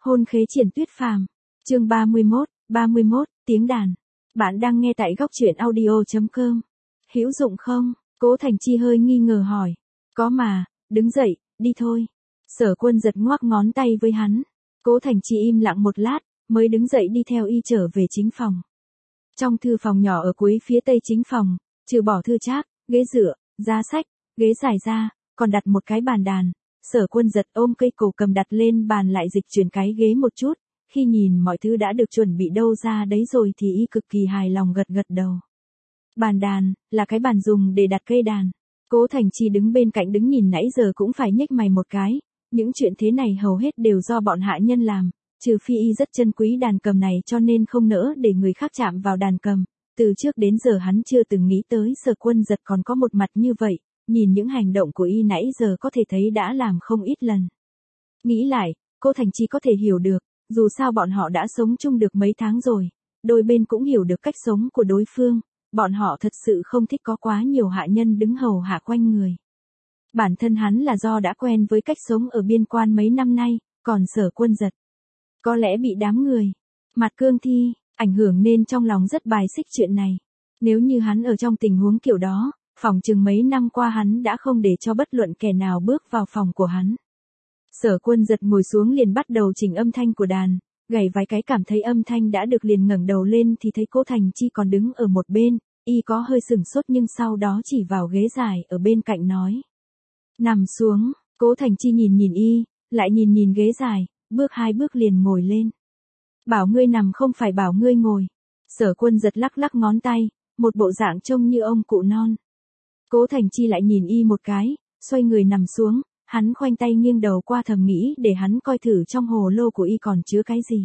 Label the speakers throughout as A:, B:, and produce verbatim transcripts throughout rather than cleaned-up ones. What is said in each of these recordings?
A: Hôn khế triển tuyết phàm. Chương ba mươi mốt, ba mươi mốt, tiếng đàn. Bạn đang nghe tại góc truyện audio chấm com. Hữu dụng không? Cố Thành Chi hơi nghi ngờ hỏi. Có mà, đứng dậy, đi thôi. Sở Quân giật ngoắc ngón tay với hắn. Cố Thành Chi im lặng một lát, mới đứng dậy đi theo y trở về chính phòng. Trong thư phòng nhỏ ở cuối phía tây chính phòng, trừ bỏ thư trác, ghế dựa, giá sách, ghế dài ra, còn đặt một cái bàn đàn. Sở Quân giật ôm cây cổ cầm đặt lên bàn lại dịch chuyển cái ghế một chút, khi nhìn mọi thứ đã được chuẩn bị đâu ra đấy rồi thì y cực kỳ hài lòng gật gật đầu. Bàn đàn, là cái bàn dùng để đặt cây đàn. Cố Thành Chi đứng bên cạnh đứng nhìn nãy giờ cũng phải nhếch mày một cái, những chuyện thế này hầu hết đều do bọn hạ nhân làm, trừ phi y rất trân quý đàn cầm này cho nên không nỡ để người khác chạm vào đàn cầm. Từ trước đến giờ hắn chưa từng nghĩ tới Sở Quân giật còn có một mặt như vậy, nhìn những hành động của y nãy giờ có thể thấy đã làm không ít lần. Nghĩ lại, cô Thành Chi có thể hiểu được, dù sao bọn họ đã sống chung được mấy tháng rồi, đôi bên cũng hiểu được cách sống của đối phương, bọn họ thật sự không thích có quá nhiều hạ nhân đứng hầu hạ quanh người. Bản thân hắn là do đã quen với cách sống ở biên quan mấy năm nay, còn Sở Quân giật có lẽ bị đám người mặt cương thi ảnh hưởng nên trong lòng rất bài xích chuyện này. Nếu như hắn ở trong tình huống kiểu đó, phỏng chừng mấy năm qua hắn đã không để cho bất luận kẻ nào bước vào phòng của hắn. Sở Quân giật ngồi xuống liền bắt đầu chỉnh âm thanh của đàn, gảy vài cái cảm thấy âm thanh đã được liền ngẩng đầu lên thì thấy Cố Thành Chi còn đứng ở một bên, y có hơi sừng sốt nhưng sau đó chỉ vào ghế dài ở bên cạnh nói. Nằm xuống, Cố Thành Chi nhìn nhìn y, lại nhìn nhìn ghế dài, bước hai bước liền ngồi lên. Bảo ngươi nằm không phải bảo ngươi ngồi. Sở Quân giật lắc lắc ngón tay, một bộ dạng trông như ông cụ non. Cố Thành Chi lại nhìn y một cái, xoay người nằm xuống, hắn khoanh tay nghiêng đầu qua thầm nghĩ để hắn coi thử trong hồ lô của y còn chứa cái gì.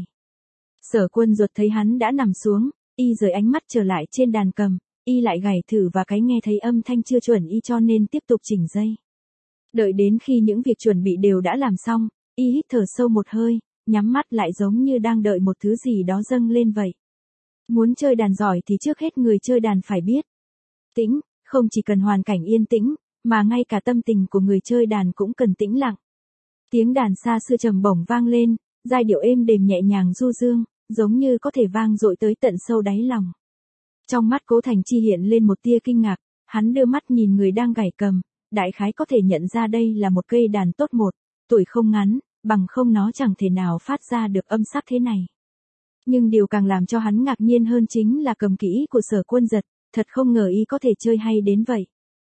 A: Sở Quân giật thấy hắn đã nằm xuống, y rời ánh mắt trở lại trên đàn cầm, y lại gảy thử và cái nghe thấy âm thanh chưa chuẩn y cho nên tiếp tục chỉnh dây. Đợi đến khi những việc chuẩn bị đều đã làm xong, y hít thở sâu một hơi, nhắm mắt lại giống như đang đợi một thứ gì đó dâng lên vậy. Muốn chơi đàn giỏi thì trước hết người chơi đàn phải biết tĩnh, không chỉ cần hoàn cảnh yên tĩnh, mà ngay cả tâm tình của người chơi đàn cũng cần tĩnh lặng. Tiếng đàn xa xưa trầm bổng vang lên, giai điệu êm đềm nhẹ nhàng du dương, giống như có thể vang dội tới tận sâu đáy lòng. Trong mắt Cố Thành Chi hiện lên một tia kinh ngạc, hắn đưa mắt nhìn người đang gảy cầm, đại khái có thể nhận ra đây là một cây đàn tốt một, tuổi không ngắn, bằng không nó chẳng thể nào phát ra được âm sắc thế này. Nhưng điều càng làm cho hắn ngạc nhiên hơn chính là cầm kỹ của Sở Quân giật, thật không ngờ y có thể chơi hay đến vậy.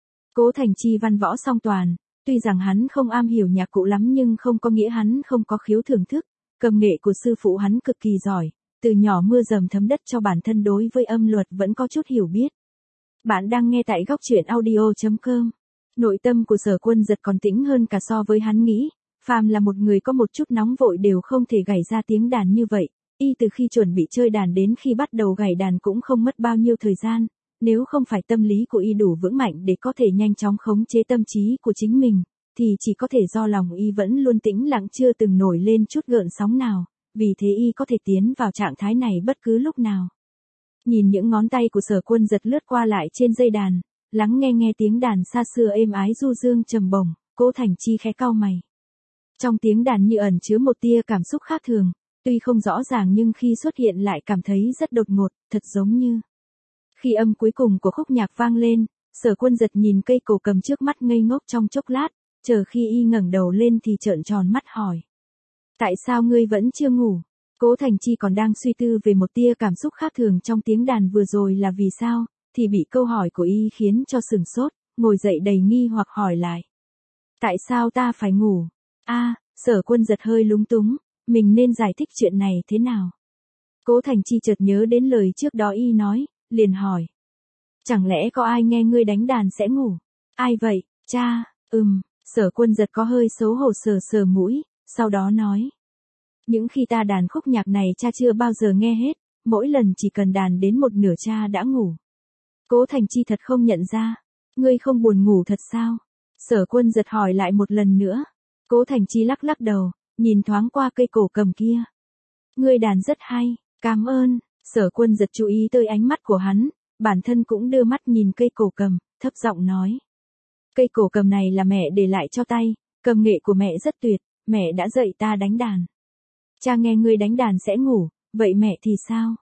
A: Cố Thành Chi văn võ song toàn, tuy rằng hắn không am hiểu nhạc cụ lắm nhưng không có nghĩa hắn không có khiếu thưởng thức, cầm nghệ của sư phụ hắn cực kỳ giỏi, từ nhỏ mưa dầm thấm đất cho bản thân đối với âm luật vẫn có chút hiểu biết. Bạn đang nghe tại góc truyện audio chấm com. Nội tâm của Sở Quân giật còn tĩnh hơn cả so với hắn nghĩ, phàm là một người có một chút nóng vội đều không thể gảy ra tiếng đàn như vậy, y từ khi chuẩn bị chơi đàn đến khi bắt đầu gảy đàn cũng không mất bao nhiêu thời gian, nếu không phải tâm lý của y đủ vững mạnh để có thể nhanh chóng khống chế tâm trí của chính mình, thì chỉ có thể do lòng y vẫn luôn tĩnh lặng chưa từng nổi lên chút gợn sóng nào, vì thế y có thể tiến vào trạng thái này bất cứ lúc nào. Nhìn những ngón tay của Sở Quân giật lướt qua lại trên dây đàn, lắng nghe nghe tiếng đàn xa xưa êm ái du dương trầm bổng, Cố Thành Chi khẽ cau mày. Trong tiếng đàn như ẩn chứa một tia cảm xúc khác thường, tuy không rõ ràng nhưng khi xuất hiện lại cảm thấy rất đột ngột, thật giống như. Khi âm cuối cùng của khúc nhạc vang lên, Sở Quân giật nhìn cây cổ cầm trước mắt ngây ngốc trong chốc lát, chờ khi y ngẩng đầu lên thì trợn tròn mắt hỏi. Tại sao ngươi vẫn chưa ngủ? Cố Thành Chi còn đang suy tư về một tia cảm xúc khác thường trong tiếng đàn vừa rồi là vì sao, thì bị câu hỏi của y khiến cho sừng sốt, ngồi dậy đầy nghi hoặc hỏi lại. Tại sao ta phải ngủ? A, Sở Quân giật hơi lúng túng, mình nên giải thích chuyện này thế nào? Cố Thành Chi chợt nhớ đến lời trước đó y nói, liền hỏi. Chẳng lẽ có ai nghe ngươi đánh đàn sẽ ngủ? Ai vậy, cha? Ừm, Sở Quân giật có hơi xấu hổ sờ sờ mũi, sau đó nói. Những khi ta đàn khúc nhạc này cha chưa bao giờ nghe hết, mỗi lần chỉ cần đàn đến một nửa cha đã ngủ. Cố Thành Chi thật không nhận ra. Ngươi không buồn ngủ thật sao? Sở Quân giật hỏi lại một lần nữa. Cố Thành Chi lắc lắc đầu, nhìn thoáng qua cây cổ cầm kia. Ngươi đàn rất hay, cảm ơn. Sở Quân giật chú ý tới ánh mắt của hắn, bản thân cũng đưa mắt nhìn cây cổ cầm, thấp giọng nói. Cây cổ cầm này là mẹ để lại cho tay, cầm nghệ của mẹ rất tuyệt, mẹ đã dạy ta đánh đàn. Cha nghe ngươi đánh đàn sẽ ngủ, vậy mẹ thì sao?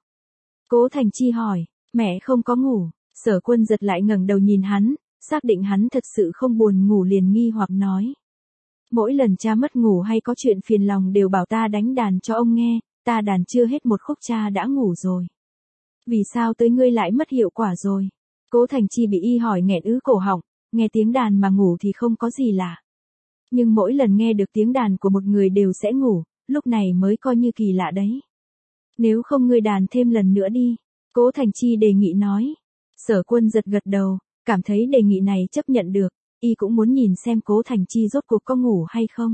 A: Cố Thành Chi hỏi, mẹ không có ngủ. Sở Quân giật lại ngẩng đầu nhìn hắn, xác định hắn thật sự không buồn ngủ liền nghi hoặc nói. Mỗi lần cha mất ngủ hay có chuyện phiền lòng đều bảo ta đánh đàn cho ông nghe, ta đàn chưa hết một khúc cha đã ngủ rồi. Vì sao tới ngươi lại mất hiệu quả rồi? Cố Thành Chi bị y hỏi nghẹn ứ cổ họng, nghe tiếng đàn mà ngủ thì không có gì lạ. Nhưng mỗi lần nghe được tiếng đàn của một người đều sẽ ngủ, lúc này mới coi như kỳ lạ đấy. Nếu không ngươi đàn thêm lần nữa đi, Cố Thành Chi đề nghị nói. Sở Quân giật gật đầu, cảm thấy đề nghị này chấp nhận được, y cũng muốn nhìn xem Cố Thành Chi rốt cuộc có ngủ hay không.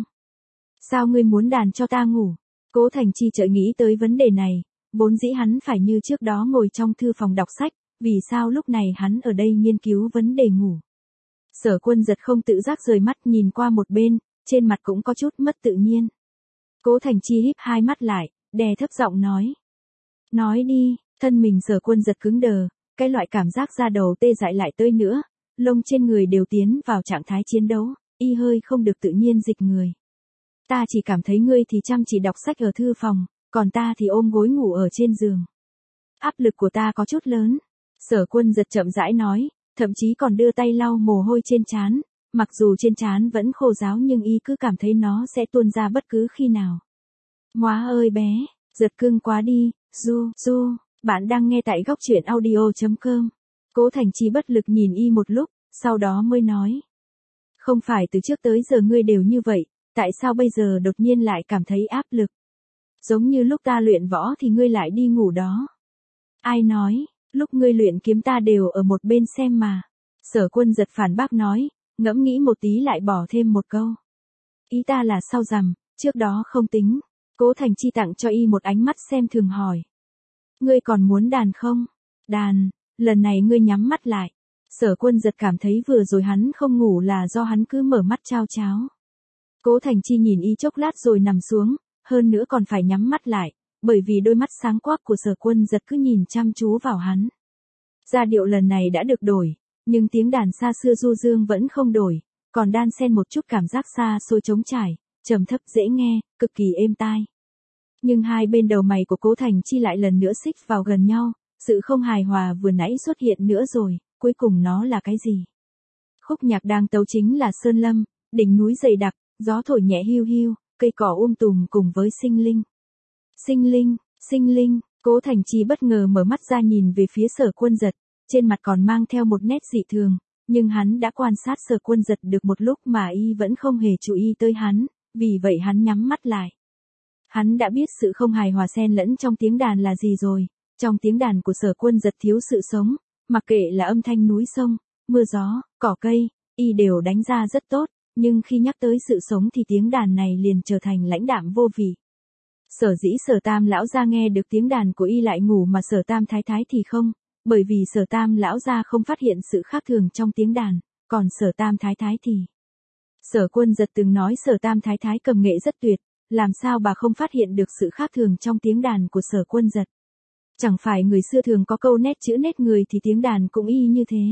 A: Sao ngươi muốn đàn cho ta ngủ? Cố Thành Chi chợt nghĩ tới vấn đề này, vốn dĩ hắn phải như trước đó ngồi trong thư phòng đọc sách, vì sao lúc này hắn ở đây nghiên cứu vấn đề ngủ. Sở Quân giật không tự giác rời mắt nhìn qua một bên, trên mặt cũng có chút mất tự nhiên. Cố Thành Chi híp hai mắt lại, đè thấp giọng nói. Nói đi, thân mình Sở Quân giật cứng đờ, cái loại cảm giác da đầu tê dại lại tới nữa, lông trên người đều tiến vào trạng thái chiến đấu, y hơi không được tự nhiên dịch người. Ta chỉ cảm thấy ngươi thì chăm chỉ đọc sách ở thư phòng, còn ta thì ôm gối ngủ ở trên giường. Áp lực của ta có chút lớn. Sở Quân giật chậm rãi nói, thậm chí còn đưa tay lau mồ hôi trên trán, mặc dù trên trán vẫn khô ráo nhưng y cứ cảm thấy nó sẽ tuôn ra bất cứ khi nào. Móa ơi bé, giật cưng quá đi, du, du, bạn đang nghe tại góc truyện audio chấm com. Cố Thành Chi bất lực nhìn y một lúc, sau đó mới nói. Không phải từ trước tới giờ ngươi đều như vậy, tại sao bây giờ đột nhiên lại cảm thấy áp lực? Giống như lúc ta luyện võ thì ngươi lại đi ngủ đó. Ai nói, lúc ngươi luyện kiếm ta đều ở một bên xem mà. Sở Quân giật phản bác nói, ngẫm nghĩ một tí lại bỏ thêm một câu. Ý ta là sau rằm, trước đó không tính. Cố Thành Chi tặng cho y một ánh mắt xem thường hỏi. Ngươi còn muốn đàn không? Đàn, lần này ngươi nhắm mắt lại. Sở Quân giật cảm thấy vừa rồi hắn không ngủ là do hắn cứ mở mắt chao cháo. Cố Thành Chi nhìn y chốc lát rồi nằm xuống, hơn nữa còn phải nhắm mắt lại, bởi vì đôi mắt sáng quắc của Sở Quân giật cứ nhìn chăm chú vào hắn. Giai điệu lần này đã được đổi, nhưng tiếng đàn xa xưa du dương vẫn không đổi, còn đan xen một chút cảm giác xa xôi trống trải, trầm thấp dễ nghe, cực kỳ êm tai. Nhưng hai bên đầu mày của Cố Thành Chi lại lần nữa xích vào gần nhau, sự không hài hòa vừa nãy xuất hiện nữa rồi, cuối cùng nó là cái gì? Khúc nhạc đang tấu chính là sơn lâm, đỉnh núi dày đặc, gió thổi nhẹ hiu hiu, cây cỏ um tùm cùng với sinh linh. Sinh linh, sinh linh, Cố Thành Chi bất ngờ mở mắt ra nhìn về phía Sở Quân giật, trên mặt còn mang theo một nét dị thường, nhưng hắn đã quan sát Sở Quân giật được một lúc mà y vẫn không hề chú ý tới hắn, vì vậy hắn nhắm mắt lại. Hắn đã biết sự không hài hòa xen lẫn trong tiếng đàn là gì rồi, trong tiếng đàn của Sở Quân giật thiếu sự sống, mặc kệ là âm thanh núi sông, mưa gió, cỏ cây, y đều đánh ra rất tốt, nhưng khi nhắc tới sự sống thì tiếng đàn này liền trở thành lãnh đạm vô vị. Sở dĩ Sở Tam lão gia nghe được tiếng đàn của y lại ngủ mà Sở Tam thái thái thì không, bởi vì Sở Tam lão gia không phát hiện sự khác thường trong tiếng đàn, còn Sở Tam thái thái thì. Sở Quân giật từng nói Sở Tam thái thái cầm nghệ rất tuyệt, làm sao bà không phát hiện được sự khác thường trong tiếng đàn của Sở Quân giật. Chẳng phải người xưa thường có câu nét chữ nét người thì tiếng đàn cũng y như thế.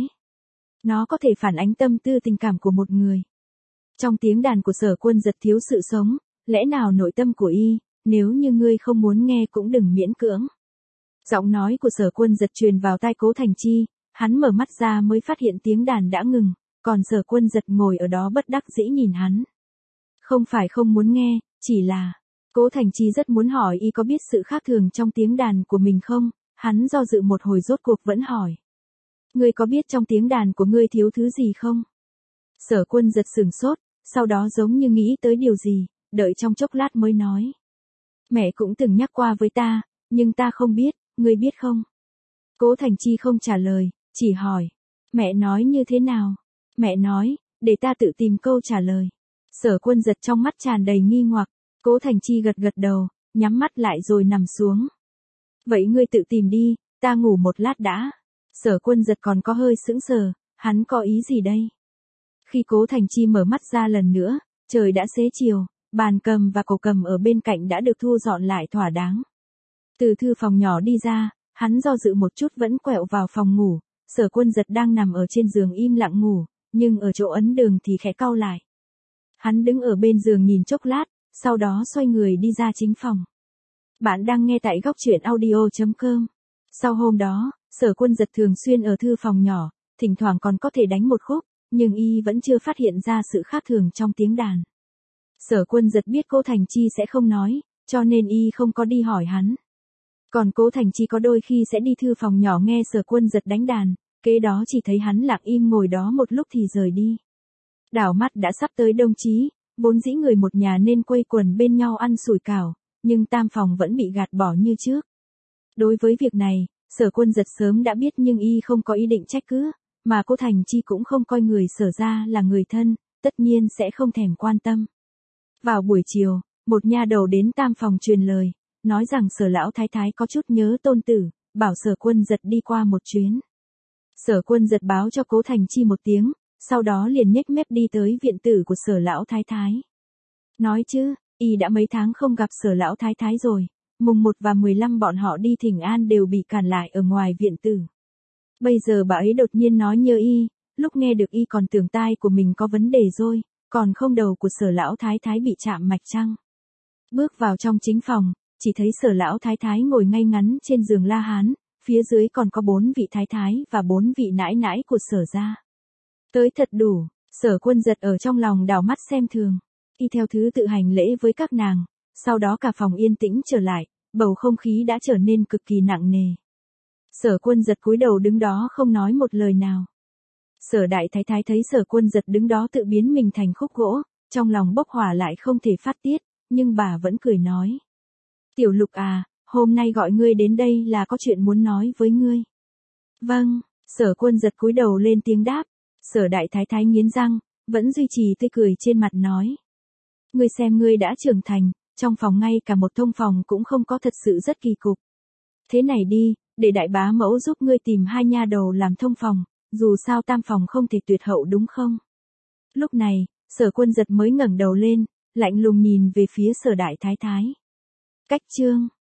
A: Nó có thể phản ánh tâm tư tình cảm của một người. Trong tiếng đàn của Sở Quân giật thiếu sự sống, lẽ nào nội tâm của y, nếu như ngươi không muốn nghe cũng đừng miễn cưỡng. Giọng nói của Sở Quân giật truyền vào tai Cố Thành Chi, hắn mở mắt ra mới phát hiện tiếng đàn đã ngừng, còn Sở Quân giật ngồi ở đó bất đắc dĩ nhìn hắn. Không phải không muốn nghe, chỉ là, Cố Thành Chi rất muốn hỏi y có biết sự khác thường trong tiếng đàn của mình không, hắn do dự một hồi rốt cuộc vẫn hỏi. Ngươi có biết trong tiếng đàn của ngươi thiếu thứ gì không? Sở Quân giật sửng sốt, sau đó giống như nghĩ tới điều gì, đợi trong chốc lát mới nói. Mẹ cũng từng nhắc qua với ta, nhưng ta không biết, ngươi biết không? Cố Thành Chi không trả lời, chỉ hỏi. Mẹ nói như thế nào? Mẹ nói, để ta tự tìm câu trả lời. Sở Quân giật trong mắt tràn đầy nghi hoặc, Cố Thành Chi gật gật đầu, nhắm mắt lại rồi nằm xuống. Vậy ngươi tự tìm đi, ta ngủ một lát đã. Sở Quân giật còn có hơi sững sờ, hắn có ý gì đây? Khi Cố Thành Chi mở mắt ra lần nữa, trời đã xế chiều, bàn cầm và cổ cầm ở bên cạnh đã được thu dọn lại thỏa đáng. Từ thư phòng nhỏ đi ra, hắn do dự một chút vẫn quẹo vào phòng ngủ, Sở Quân giật đang nằm ở trên giường im lặng ngủ, nhưng ở chỗ ấn đường thì khẽ cau lại. Hắn đứng ở bên giường nhìn chốc lát, sau đó xoay người đi ra chính phòng. Bạn đang nghe tại góc truyện audio.com. Sau hôm đó, Sở Quân Giật thường xuyên ở thư phòng nhỏ, thỉnh thoảng còn có thể đánh một khúc, nhưng y vẫn chưa phát hiện ra sự khác thường trong tiếng đàn. Sở Quân Giật biết Cố Thành Chi sẽ không nói, cho nên y không có đi hỏi hắn. Còn Cố Thành Chi có đôi khi sẽ đi thư phòng nhỏ nghe Sở Quân Giật đánh đàn, kế đó chỉ thấy hắn lặng im ngồi đó một lúc thì rời đi. Đảo mắt đã sắp tới đông chí, vốn dĩ người một nhà nên quây quần bên nhau ăn sủi cảo, nhưng tam phòng vẫn bị gạt bỏ như trước. Đối với việc này, Sở Quân Giật sớm đã biết nhưng y không có ý định trách cứ, mà Cố Thành Chi cũng không coi người Sở ra là người thân, tất nhiên sẽ không thèm quan tâm. Vào buổi chiều, một nha đầu đến tam phòng truyền lời, nói rằng Sở lão thái thái có chút nhớ tôn tử, bảo Sở Quân Giật đi qua một chuyến. Sở Quân Giật báo cho Cố Thành Chi một tiếng, sau đó liền nhếch mép đi tới viện tử của Sở lão thái thái. Nói chứ, y đã mấy tháng không gặp Sở lão thái thái rồi, mùng một và mười lăm bọn họ đi thỉnh an đều bị cản lại ở ngoài viện tử. Bây giờ bà ấy đột nhiên nói nhớ y, lúc nghe được y còn tưởng tai của mình có vấn đề rồi, còn không đầu của Sở lão thái thái bị chạm mạch chăng. Bước vào trong chính phòng, chỉ thấy Sở lão thái thái ngồi ngay ngắn trên giường la hán, phía dưới còn có bốn vị thái thái và bốn vị nãi nãi của Sở gia. Tới thật đủ, Sở Quân Giật ở trong lòng đảo mắt xem thường. Y theo thứ tự hành lễ với các nàng, sau đó cả phòng yên tĩnh trở lại, bầu không khí đã trở nên cực kỳ nặng nề. Sở Quân Giật cúi đầu đứng đó không nói một lời nào. Sở đại thái thái thấy Sở Quân Giật đứng đó tự biến mình thành khúc gỗ, trong lòng bốc hỏa lại không thể phát tiết, nhưng bà vẫn cười nói. Tiểu Lục à, hôm nay gọi ngươi đến đây là có chuyện muốn nói với ngươi. Vâng, Sở Quân Giật cúi đầu lên tiếng đáp. Sở đại thái thái nghiến răng, vẫn duy trì tươi cười trên mặt nói. Ngươi xem ngươi đã trưởng thành, trong phòng ngay cả một thông phòng cũng không có, thật sự rất kỳ cục. Thế này đi, để đại bá mẫu giúp ngươi tìm hai nha đầu làm thông phòng, dù sao tam phòng không thể tuyệt hậu đúng không? Lúc này, Sở Quân Giật mới ngẩng đầu lên, lạnh lùng nhìn về phía Sở đại thái thái. Cách chương